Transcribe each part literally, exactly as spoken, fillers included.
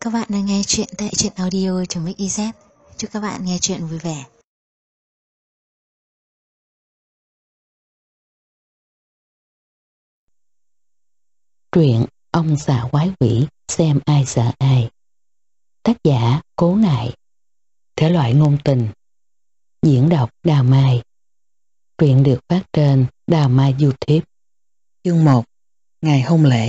Các bạn đang nghe chuyện tại truyện audio.mixyz. Chúc các bạn nghe chuyện vui vẻ. Truyện Ông Xà Quái Quỷ Xem Ai Sợ Ai. Tác giả Cố Ngại. Thể loại ngôn tình. Diễn đọc Đào Mai. Truyện được phát trên Đào Mai YouTube. Chương một. Ngày hôn lễ.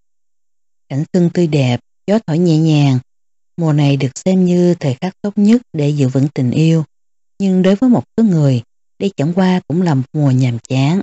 Cảnh xuân tươi đẹp, gió thổi nhẹ nhàng. Mùa này được xem như thời khắc tốt nhất để giữ vững tình yêu. Nhưng đối với một số người, đây chẳng qua cũng là một mùa nhàm chán.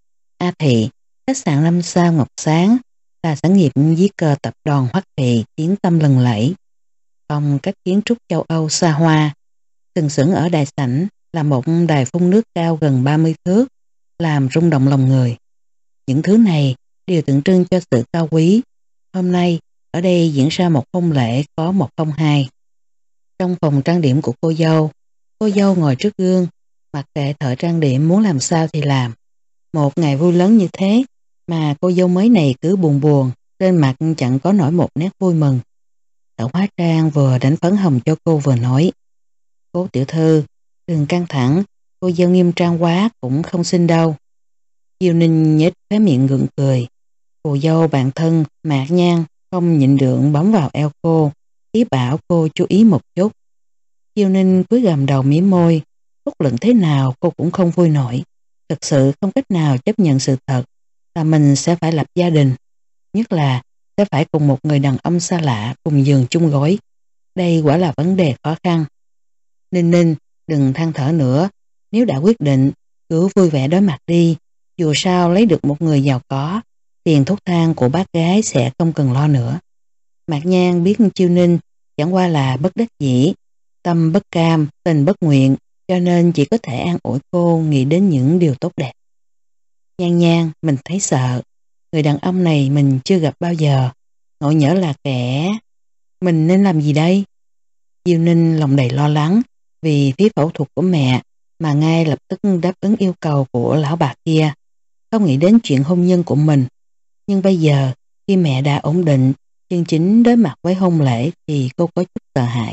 A Thị, khách sạn năm sao Ngọc Sáng, là sản nghiệp dưới cờ tập đoàn Hoắc Thị tiếng tăm lừng lẫy. Phong cách kiến trúc châu Âu xa hoa, sừng sững ở đại sảnh là một đài phun nước cao gần ba mươi thước, làm rung động lòng người. Những thứ này đều tượng trưng cho sự cao quý. Hôm nay, ở đây diễn ra một hôn lễ có một không hai. Trong phòng trang điểm của cô dâu, cô dâu ngồi trước gương, mặc kệ thợ trang điểm muốn làm sao thì làm. Một ngày vui lớn như thế mà cô dâu mới này cứ buồn buồn, trên mặt chẳng có nổi một nét vui mừng. Thợ hóa trang vừa đánh phấn hồng cho cô vừa nói: "Cố tiểu thư, đừng căng thẳng, cô dâu nghiêm trang quá cũng không xinh đâu." Diêu Ninh nhếch khóe miệng gượng cười. Cô dâu bạn thân Mạc Nhan không nhịn được bấm vào eo cô, ý bảo cô chú ý một chút. Diêu Ninh cúi gằm đầu mím môi, bất luận thế nào cô cũng không vui nổi. Thực sự không cách nào chấp nhận sự thật là mình sẽ phải lập gia đình, nhất là sẽ phải cùng một người đàn ông xa lạ cùng giường chung gối. Đây quả là vấn đề khó khăn. Ninh Ninh, đừng than thở nữa, nếu đã quyết định, cứ vui vẻ đối mặt đi. Dù sao lấy được một người giàu có, tiền thuốc thang của bác gái sẽ không cần lo nữa. Mạc Nhan biết Chiêu Ninh chẳng qua là bất đắc dĩ, tâm bất cam, tình bất nguyện, cho nên chỉ có thể an ủi cô nghĩ đến những điều tốt đẹp. Nhan Nhan, mình thấy sợ. Người đàn ông này mình chưa gặp bao giờ. Ngộ nhỡ là kẻ... Mình nên làm gì đây? Diêu Ninh lòng đầy lo lắng vì phí phẫu thuật của mẹ mà ngay lập tức đáp ứng yêu cầu của lão bà kia. Không nghĩ đến chuyện hôn nhân của mình. Nhưng bây giờ khi mẹ đã ổn định, chân chính đối mặt với hôn lễ thì cô có chút sợ hãi.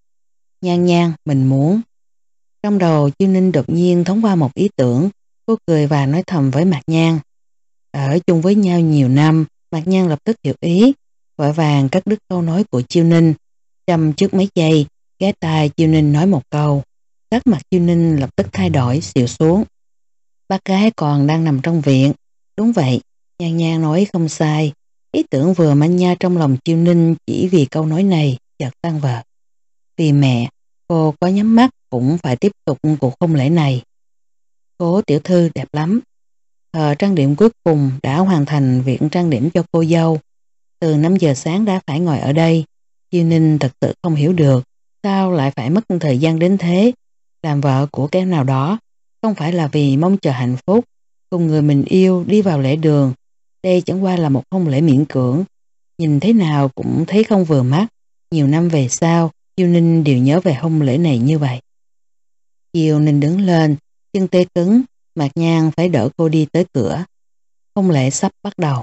Nhan Nhan, mình muốn... Trong đầu Diêu Ninh đột nhiên thoáng qua một ý tưởng. Cô cười và nói thầm với Mạc Nhan. Ở chung với nhau nhiều năm, Mạc Nhan lập tức hiểu ý, vội vàng cắt đứt câu nói của Chiêu Ninh. Chăm trước mấy giây, ghé tai Chiêu Ninh nói một câu. Sắc mặt Chiêu Ninh lập tức thay đổi, xịu xuống. Bác gái còn đang nằm trong viện. Đúng vậy, Nhan Nhan nói không sai. Ý tưởng vừa manh nha trong lòng Chiêu Ninh chỉ vì câu nói này chợt tan vỡ. Vì mẹ, cô có nhắm mắt cũng phải tiếp tục cuộc hôn lễ này. Cố tiểu thư đẹp lắm. Thợ trang điểm cuối cùng đã hoàn thành việc trang điểm cho cô dâu. Từ năm giờ sáng đã phải ngồi ở đây. Chiêu Ninh thật sự không hiểu được sao lại phải mất thời gian đến thế. Làm vợ của kẻ nào đó không phải là vì mong chờ hạnh phúc cùng người mình yêu đi vào lễ đường. Đây chẳng qua là một hôn lễ miễn cưỡng. Nhìn thế nào cũng thấy không vừa mắt. Nhiều năm về sau, Chiêu Ninh đều nhớ về hôn lễ này như vậy. Chiêu Ninh đứng lên, chân tê cứng, Mạc Nhan phải đỡ cô đi tới cửa. Hôn lễ sắp bắt đầu.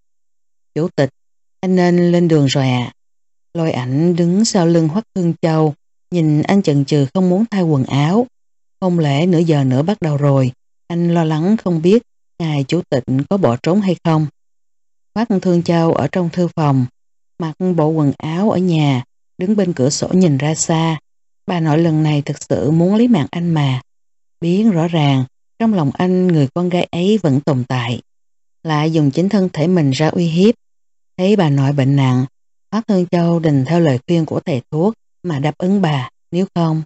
Chủ tịch, anh nên lên đường rồi ạ. À. Lôi Ảnh đứng sau lưng Hoắc Thương Châu, nhìn anh chần chừ không muốn thay quần áo. Hôn lễ nửa giờ nữa bắt đầu rồi, anh lo lắng không biết ngài chủ tịch có bỏ trốn hay không. Hoắc Thương Châu ở trong thư phòng, mặc bộ quần áo ở nhà, đứng bên cửa sổ nhìn ra xa. Bà nội lần này thực sự muốn lấy mạng anh mà. Biết rõ ràng, trong lòng anh người con gái ấy vẫn tồn tại. Lại dùng chính thân thể mình ra uy hiếp. Thấy bà nội bệnh nặng, Hoắc Thương Châu đành theo lời khuyên của thầy thuốc mà đáp ứng bà, nếu không.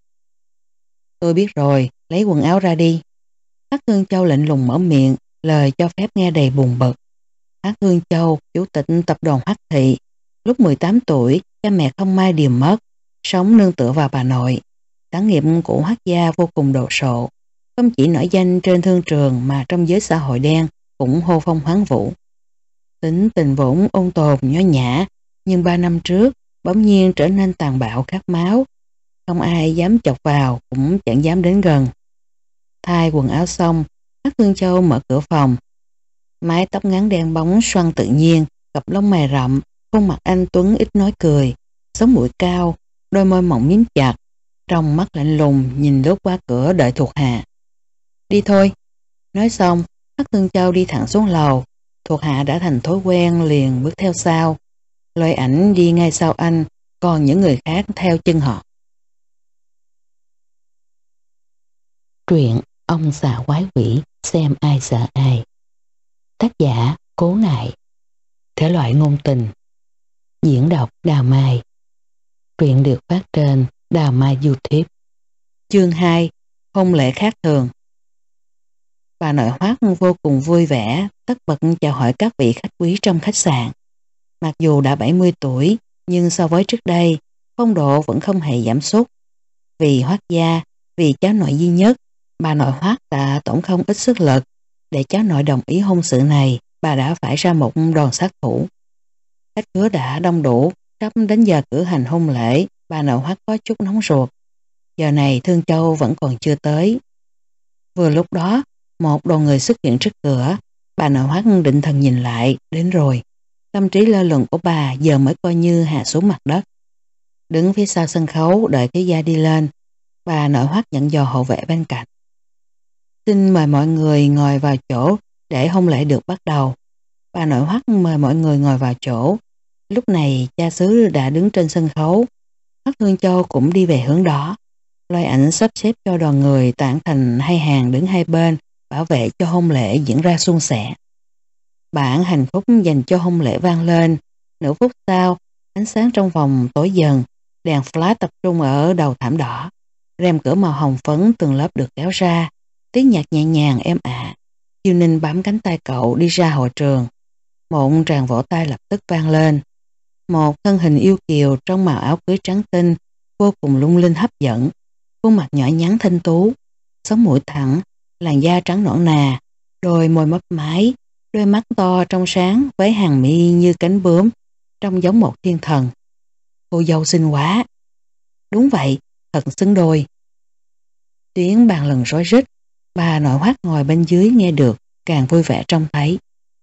Tôi biết rồi, lấy quần áo ra đi. Hoắc Thương Châu lạnh lùng mở miệng, lời cho phép nghe đầy buồn bực. Hoắc Thương Châu, chủ tịch tập đoàn Hoắc Thị, lúc mười tám tuổi, cha mẹ không may điềm mất, sống nương tựa vào bà nội. Sản nghiệp của Hoắc gia vô cùng đồ sộ, không chỉ nổi danh trên thương trường mà trong giới xã hội đen cũng hô phong hoán vũ. Tính tình vốn ôn tồn nho nhã, nhưng ba năm trước bỗng nhiên trở nên tàn bạo khát máu. Không ai dám chọc vào, cũng chẳng dám đến gần. Thay quần áo xong, Hoắc Thương Châu mở cửa phòng. Mái tóc ngắn đen bóng xoăn tự nhiên, cặp lông mày rậm, khuôn mặt anh tuấn ít nói cười. sống mũi cao, đôi môi mỏng miếm chặt, trong mắt lạnh lùng nhìn lướt qua cửa đợi thuộc hạ. Đi thôi. Nói xong, Hắc Thương Châu đi thẳng xuống lầu, thuộc hạ đã thành thói quen liền bước theo sau. Lôi Ảnh đi ngay sau anh, còn những người khác theo chân họ. Truyện Ông Xà Quái Quỷ, xem ai sợ ai. Tác giả Cố Ngại. Thể loại ngôn tình. Diễn đọc Đào Mai. Truyện được phát trên Đào Mai YouTube. Chương hai. Hôn lễ khác thường. Bà nội Hoắc vô cùng vui vẻ, tất bật chào hỏi các vị khách quý trong khách sạn. Mặc dù đã bảy mươi tuổi, nhưng so với trước đây, phong độ vẫn không hề giảm sút. Vì Hoắc gia, vì cháu nội duy nhất, bà nội Hoắc đã tổn không ít sức lực. Để cháu nội đồng ý hôn sự này, bà đã phải ra một đòn sát thủ. Khách khứa đã đông đủ, sắp đến giờ cử hành hôn lễ, bà nội Hoắc có chút nóng ruột. Giờ này Thương Châu vẫn còn chưa tới. Vừa lúc đó, một đoàn người xuất hiện trước cửa, bà nội Hoắc định thần nhìn lại, đến rồi. Tâm trí lơ lửng của bà giờ mới coi như hạ xuống mặt đất. Đứng phía sau sân khấu đợi thiếu gia đi lên, bà nội Hoắc nhận dò hậu vệ bên cạnh. Xin mời mọi người ngồi vào chỗ để hôn lễ được bắt đầu. Bà nội Hoắc mời mọi người ngồi vào chỗ. Lúc này cha xứ đã đứng trên sân khấu. Hoắc Thương Châu cũng đi về hướng đó. Lôi Ảnh sắp xếp cho đoàn người tản thành hai hàng đứng hai bên, bảo vệ cho hôn lễ diễn ra suôn sẻ. Bản hành khúc dành cho hôn lễ vang lên. Nửa phút sau, ánh sáng trong phòng tối dần, đèn flash tập trung ở đầu thảm đỏ. Rèm cửa màu hồng phấn từng lớp được kéo ra, tiếng nhạc nhẹ nhàng êm ả. Chiêu Ninh bám cánh tay cậu đi ra hội trường. Một tràng vỗ tay lập tức vang lên. Một thân hình yêu kiều trong màu áo cưới trắng tinh, vô cùng lung linh hấp dẫn. Khuôn mặt nhỏ nhắn thanh tú, sống mũi thẳng, làn da trắng nõn nà, đôi môi mấp máy, đôi mắt to trong sáng với hàng mi như cánh bướm, trông giống một thiên thần. Cô dâu xinh quá. Đúng vậy, thật xứng đôi. Tiếng bàn lần rối rít, bà nội Hoắc ngồi bên dưới nghe được, càng vui vẻ trông thấy.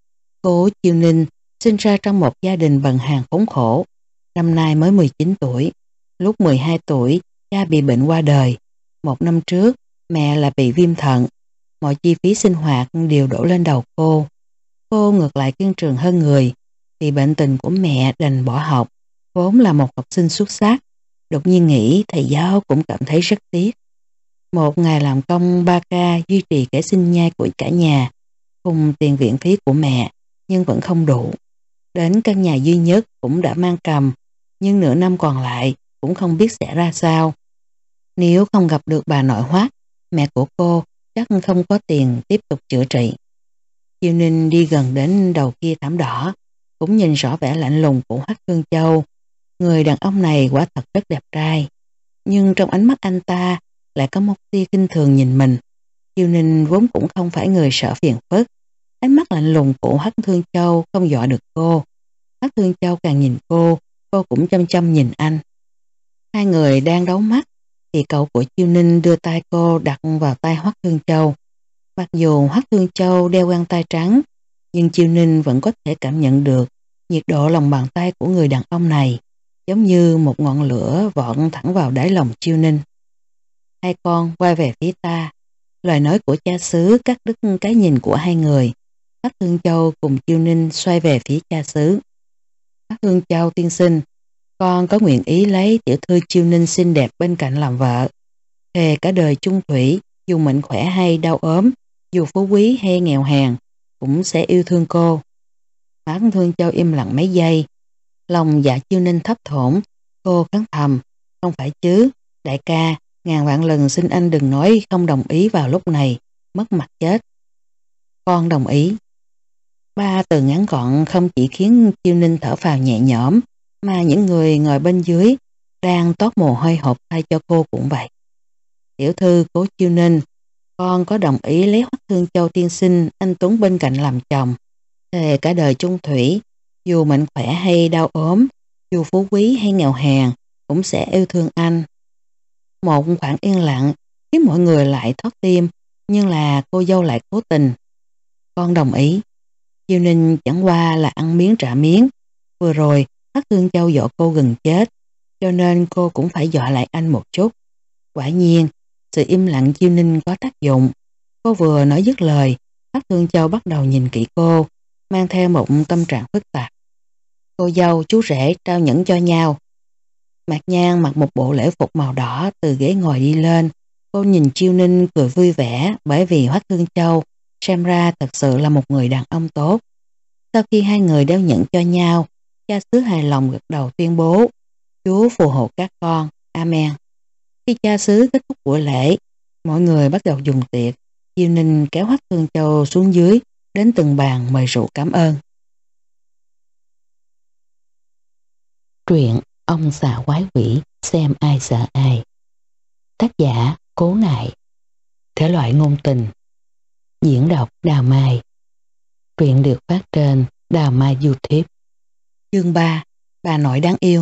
Cô Chiêu Ninh sinh ra trong một gia đình bần hàn khốn khổ, năm nay mới mười chín tuổi. Lúc mười hai tuổi, cha bị bệnh qua đời. Một năm trước, mẹ là bị viêm thận. Mọi chi phí sinh hoạt đều đổ lên đầu cô. Cô ngược lại kiên trường hơn người. Vì bệnh tình của mẹ đành bỏ học, vốn là một học sinh xuất sắc. Đột nhiên nghĩ thầy giáo cũng cảm thấy rất tiếc. Một ngày làm công ba ca duy trì kẻ sinh nhai của cả nhà, cùng tiền viện phí của mẹ, nhưng vẫn không đủ. Đến căn nhà duy nhất cũng đã mang cầm, nhưng nửa năm còn lại cũng không biết sẽ ra sao. Nếu không gặp được bà nội Hoắc, mẹ của cô chắc không có tiền tiếp tục chữa trị. Chiêu Ninh đi gần đến đầu kia thảm đỏ, cũng nhìn rõ vẻ lạnh lùng của Hoắc Thương Châu. Người đàn ông này quả thật rất đẹp trai, nhưng trong ánh mắt anh ta lại có một tia kinh thường nhìn mình. Chiêu Ninh vốn cũng không phải người sợ phiền phức. Ánh mắt lạnh lùng của Hoắc Thương Châu không dọa được cô. Hoắc Thương Châu càng nhìn cô, cô cũng chăm chăm nhìn anh. Hai người đang đấu mắt, thì cậu của Chiêu Ninh đưa tay cô đặt vào tay Hoắc Thương Châu. Mặc dù Hoắc Thương Châu đeo găng tay trắng, nhưng Chiêu Ninh vẫn có thể cảm nhận được nhiệt độ lòng bàn tay của người đàn ông này, giống như một ngọn lửa vọt thẳng vào đáy lòng Chiêu Ninh. Hai con quay về phía ta. Lời nói của cha xứ cắt đứt cái nhìn của hai người. Hoắc Thương Châu cùng Chiêu Ninh xoay về phía cha xứ. Hoắc Thương Châu tiên sinh, con có nguyện ý lấy tiểu thư Chiêu Ninh xinh đẹp bên cạnh làm vợ. Thề cả đời chung thủy, dù mạnh khỏe hay đau ốm, dù phú quý hay nghèo hèn, cũng sẽ yêu thương cô. Hoắc Thương Châu im lặng mấy giây. Lòng dạ Chiêu Ninh thấp thỏm, cô khấn thầm, không phải chứ, đại ca, ngàn vạn lần xin anh đừng nói không đồng ý vào lúc này, mất mặt chết. Con đồng ý. Ba từ ngắn gọn không chỉ khiến Chiêu Ninh thở phào nhẹ nhõm, mà những người ngồi bên dưới đang toát mồ hôi hột thay cho cô cũng vậy. Tiểu thư Cố Chiêu Ninh, con có đồng ý lấy Hoắc Thương Châu tiên sinh anh Tuấn bên cạnh làm chồng. Thề cả đời chung thủy, dù mạnh khỏe hay đau ốm, dù phú quý hay nghèo hèn, cũng sẽ yêu thương anh. Một khoảng yên lặng khiến mọi người lại thót tim, nhưng là cô dâu lại cố tình. Con đồng ý. Chiêu Ninh chẳng qua là ăn miếng trả miếng. Vừa rồi Hoắc Thương Châu dỗ cô gần chết, cho nên cô cũng phải dọa lại anh một chút. Quả nhiên, sự im lặng chiêu ninh có tác dụng. Cô vừa nói dứt lời, Hoắc Thương Châu bắt đầu nhìn kỹ cô, mang theo một tâm trạng phức tạp. Cô dâu, chú rể trao nhẫn cho nhau. Mạc Nhan mặc một bộ lễ phục màu đỏ từ ghế ngồi đi lên. Cô nhìn Chiêu Ninh cười vui vẻ bởi vì Hoắc Thương Châu xem ra thật sự là một người đàn ông tốt. Sau khi hai người đeo nhẫn cho nhau, cha xứ hài lòng gật đầu tuyên bố: Chúa phù hộ các con, Amen. Khi cha xứ kết thúc buổi lễ, mọi người bắt đầu dùng tiệc. Chiêu Ninh kéo Hoắc Thương Châu xuống dưới, đến từng bàn mời rượu cảm ơn. Truyện Ông Xà Quái Quỷ, xem ai sợ ai. Tác giả Cố Nại. Thể loại ngôn tình. Diễn đọc Đào Mai. Truyện được phát trên Đào Mai YouTube. Chương ba. Bà nội đáng yêu.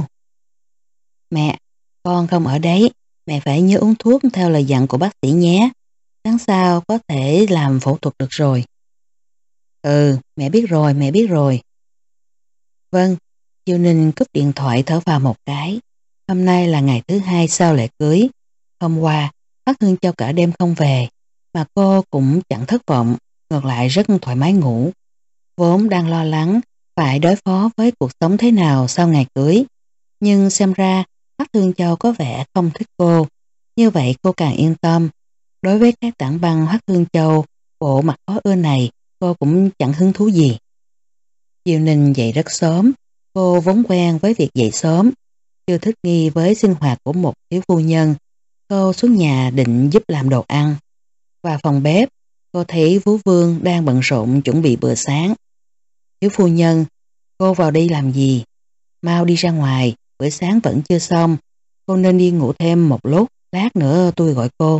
Mẹ, con không ở đấy. Mẹ phải nhớ uống thuốc theo lời dặn của bác sĩ nhé. Tháng sau có thể làm phẫu thuật được rồi. Ừ, mẹ biết rồi, mẹ biết rồi. Vâng. Chiêu Ninh cúp điện thoại thở vào một cái. Hôm nay là ngày thứ hai sau lễ cưới. Hôm qua, Hoắc Thương Châu cả đêm không về, mà cô cũng chẳng thất vọng, ngược lại rất thoải mái ngủ. Vốn đang lo lắng phải đối phó với cuộc sống thế nào sau ngày cưới. Nhưng xem ra Hoắc Thương Châu có vẻ không thích cô. Như vậy cô càng yên tâm. Đối với các tảng băng Hoắc Thương Châu, bộ mặt khó ưa này, cô cũng chẳng hứng thú gì. Chiêu Ninh dậy rất sớm. Cô vốn quen với việc dậy sớm, chưa thích nghi với sinh hoạt của một thiếu phu nhân. Cô xuống nhà định giúp làm đồ ăn. Vào phòng bếp, cô thấy Vú Vương đang bận rộn chuẩn bị bữa sáng. Thiếu phu nhân, cô vào đây làm gì? Mau đi ra ngoài, bữa sáng vẫn chưa xong. Cô nên đi ngủ thêm một lúc, lát nữa tôi gọi cô.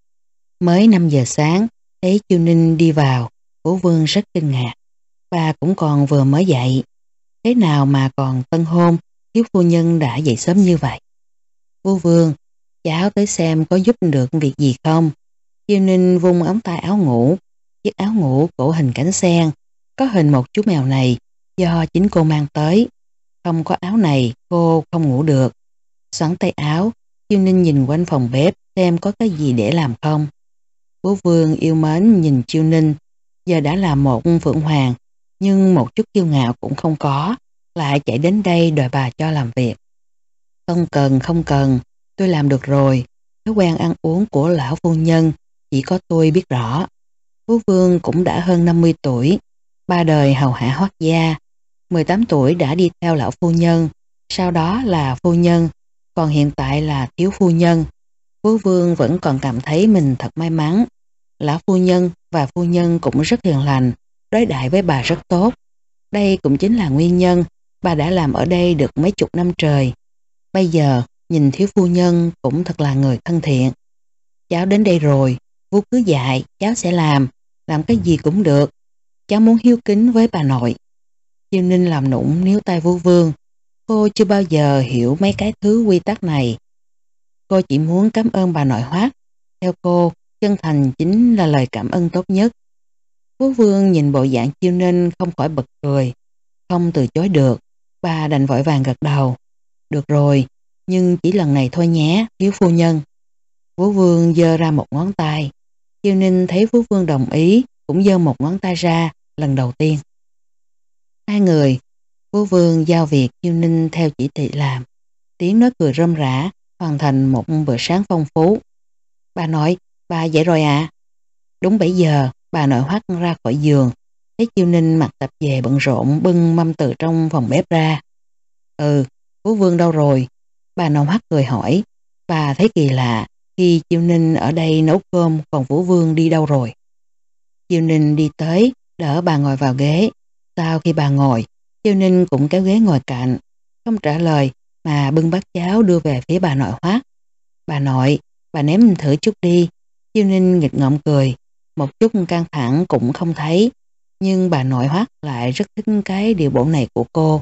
Mới năm giờ sáng, thấy Chiêu Ninh đi vào, Vú Vương rất kinh ngạc. Bà cũng còn vừa mới dậy. Thế nào mà còn tân hôn, thiếu phu nhân đã dậy sớm như vậy? Vú Vương, cháu tới xem có giúp được việc gì không? Chiêu Ninh vung ống tay áo ngủ, chiếc áo ngủ cổ hình cánh sen, có hình một chú mèo này do chính cô mang tới. Không có áo này cô không ngủ được. Xoắn tay áo, Chiêu Ninh nhìn quanh phòng bếp xem có cái gì để làm không. Vú Vương yêu mến nhìn Chiêu Ninh, giờ đã là một phượng hoàng, nhưng một chút kiêu ngạo cũng không có, lại chạy đến đây đòi bà cho làm việc. Không cần, không cần, tôi làm được rồi. Thói quen ăn uống của lão phu nhân chỉ có tôi biết rõ. Vú Vương cũng đã hơn năm mươi tuổi, ba đời hầu hạ Hoắc gia, mười tám tuổi đã đi theo lão phu nhân, sau đó là phu nhân, còn hiện tại là thiếu phu nhân. Vú Vương vẫn còn cảm thấy mình thật may mắn. Lão phu nhân và phu nhân cũng rất hiền lành, đối đãi với bà rất tốt. Đây cũng chính là nguyên nhân bà đã làm ở đây được mấy chục năm trời. Bây giờ nhìn thiếu phu nhân cũng thật là người thân thiện. Cháu đến đây rồi, Vú cứ dạy, cháu sẽ làm, làm cái gì cũng được. Cháu muốn hiếu kính với bà nội. Chiêu Ninh làm nũng níu tay Vú Vương. Cô chưa bao giờ hiểu mấy cái thứ quy tắc này. Cô chỉ muốn cảm ơn bà nội Hoắc. Theo cô, chân thành chính là lời cảm ơn tốt nhất. Vú Vương nhìn bộ dạng Chiêu Ninh không khỏi bật cười. Không từ chối được, bà đành vội vàng gật đầu. Được rồi, nhưng chỉ lần này thôi nhé, thiếu phu nhân. Vú Vương giơ ra một ngón tay. Chiêu Ninh thấy Vú Vương đồng ý, cũng giơ một ngón tay ra, lần đầu tiên. Hai người, Vú Vương giao việc Chiêu Ninh theo chỉ thị làm. Tiếng nói cười rôm rã, hoàn thành một bữa sáng phong phú. Bà nội, bà dậy rồi à? Đúng bảy giờ, bà nội Hoắc ra khỏi giường, thấy Chiêu Ninh mặc tạp dề bận rộn bưng mâm từ trong phòng bếp ra. Ừ, Vú Vương đâu rồi? Bà nội Hoắc cười hỏi. Bà thấy kỳ lạ, khi Chiêu Ninh ở đây nấu cơm còn Vú Vương đi đâu rồi? Chiêu Ninh đi tới, đỡ bà ngồi vào ghế. Sau khi bà ngồi, Chiêu Ninh cũng kéo ghế ngồi cạnh, không trả lời mà bưng bát cháo đưa về phía bà nội Hoắc. Bà nội, bà nếm thử chút đi. Chiêu Ninh nghịch ngợm cười, một chút căng thẳng cũng không thấy, nhưng bà nội Hoắc lại rất thích cái điệu bộ này của cô.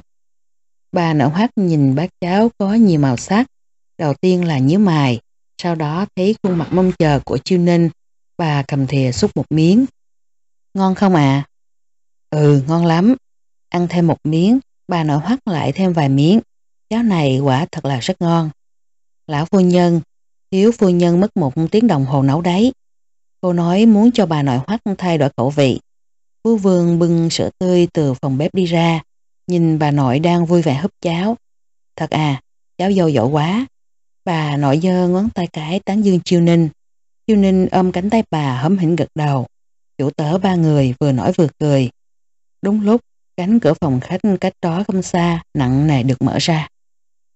Bà nội Hoắc nhìn bát cháo có nhiều màu sắc, đầu tiên là nhíu mày, sau đó thấy khuôn mặt mong chờ của Chiêu Ninh, bà cầm thìa xúc một miếng. Ngon không ạ? À? Ừ, ngon lắm. Ăn thêm một miếng, bà nội Hoắc lại thêm vài miếng. cháo này quả thật là rất ngon. Lão phu nhân, thiếu phu nhân mất một tiếng đồng hồ nấu đấy. Cô nói muốn cho bà nội Hoắc thay đổi khẩu vị. Phú Vương bưng sữa tươi từ phòng bếp đi ra, nhìn bà nội đang vui vẻ húp cháo. Thật à, cháu dâu dỗ quá. Bà nội giơ ngón tay cái tán dương Chiêu Ninh. Chiêu Ninh ôm cánh tay bà hớm hỉnh gật đầu. Chủ tớ ba người vừa nói vừa cười. Đúng lúc, cánh cửa phòng khách cách đó không xa nặng nề được mở ra.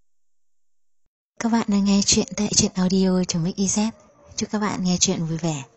Các bạn đang nghe chuyện tại truyện audio.mixyz. Chúc các bạn nghe chuyện vui vẻ.